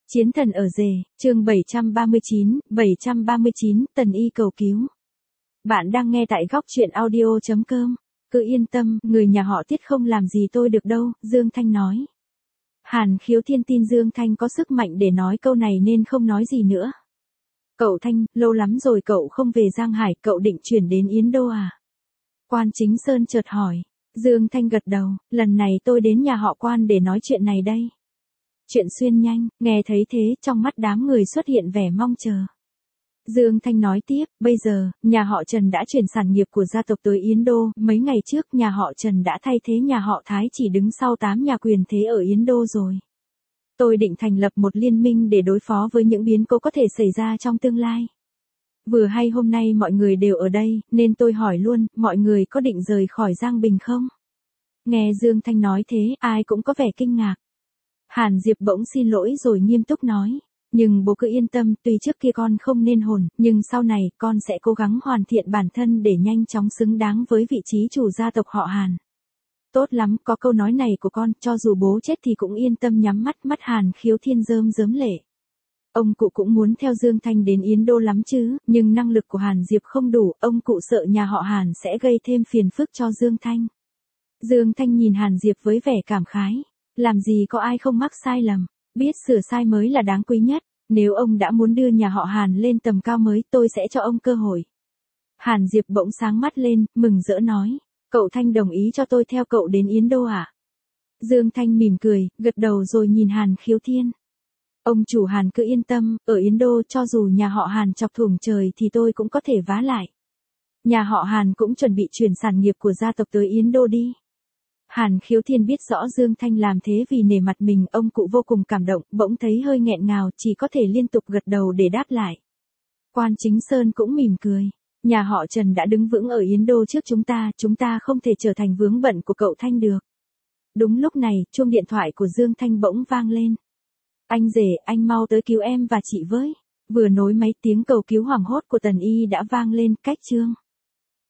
Chiến thần ở rể, chương 739, Tần Y cầu cứu. Bạn đang nghe tại góc truyện audio.com. Cứ yên tâm, người nhà họ Tiết không làm gì tôi được đâu, Dương Thanh nói. Hàn Khiếu Thiên tin Dương Thanh có sức mạnh để nói câu này nên không nói gì nữa. Cậu Thanh, lâu lắm rồi cậu không về Giang Hải, cậu định chuyển đến Yến Đô à? Quan Chính Sơn chợt hỏi. Dương Thanh gật đầu, lần này tôi đến nhà họ Quan để nói chuyện này đây. Chuyện xuyên nhanh, nghe thấy thế trong mắt đám người xuất hiện vẻ mong chờ. Dương Thanh nói tiếp, bây giờ, nhà họ Trần đã chuyển sản nghiệp của gia tộc tới Yến Đô, mấy ngày trước nhà họ Trần đã thay thế nhà họ Thái chỉ đứng sau 8 nhà quyền thế ở Yến Đô rồi. Tôi định thành lập một liên minh để đối phó với những biến cố có thể xảy ra trong tương lai. Vừa hay hôm nay mọi người đều ở đây, nên tôi hỏi luôn, mọi người có định rời khỏi Giang Bình không? Nghe Dương Thanh nói thế, ai cũng có vẻ kinh ngạc. Hàn Diệp bỗng xin lỗi rồi nghiêm túc nói. Nhưng bố cứ yên tâm, tuy trước kia con không nên hồn, nhưng sau này con sẽ cố gắng hoàn thiện bản thân để nhanh chóng xứng đáng với vị trí chủ gia tộc họ Hàn. Tốt lắm, có câu nói này của con, cho dù bố chết thì cũng yên tâm nhắm mắt. Mắt Hàn Khiếu Thiên rơm rớm lệ. Ông cụ cũng muốn theo Dương Thanh đến Yến Đô lắm chứ, nhưng năng lực của Hàn Diệp không đủ, ông cụ sợ nhà họ Hàn sẽ gây thêm phiền phức cho Dương Thanh. Dương Thanh nhìn Hàn Diệp với vẻ cảm khái. Làm gì có ai không mắc sai lầm, biết sửa sai mới là đáng quý nhất. Nếu ông đã muốn đưa nhà họ Hàn lên tầm cao mới, tôi sẽ cho ông cơ hội. Hàn Diệp bỗng sáng mắt lên, mừng rỡ nói. Cậu Thanh đồng ý cho tôi theo cậu đến Yến Đô à? Dương Thanh mỉm cười, gật đầu rồi nhìn Hàn Khiếu Thiên. Ông chủ Hàn cứ yên tâm, ở Yến Đô cho dù nhà họ Hàn chọc thủng trời thì tôi cũng có thể vá lại. Nhà họ Hàn cũng chuẩn bị chuyển sản nghiệp của gia tộc tới Yến Đô đi. Hàn Khiếu Thiên biết rõ Dương Thanh làm thế vì nể mặt mình, ông cụ vô cùng cảm động, bỗng thấy hơi nghẹn ngào, chỉ có thể liên tục gật đầu để đáp lại. Quan Chính Sơn cũng mỉm cười. Nhà họ Trần đã đứng vững ở Yến Đô trước chúng ta không thể trở thành vướng bận của cậu Thanh được. Đúng lúc này, chuông điện thoại của Dương Thanh bỗng vang lên. Anh rể, anh mau tới cứu em và chị với. Vừa nối máy tiếng cầu cứu hoảng hốt của Tần Y đã vang lên, cách chương.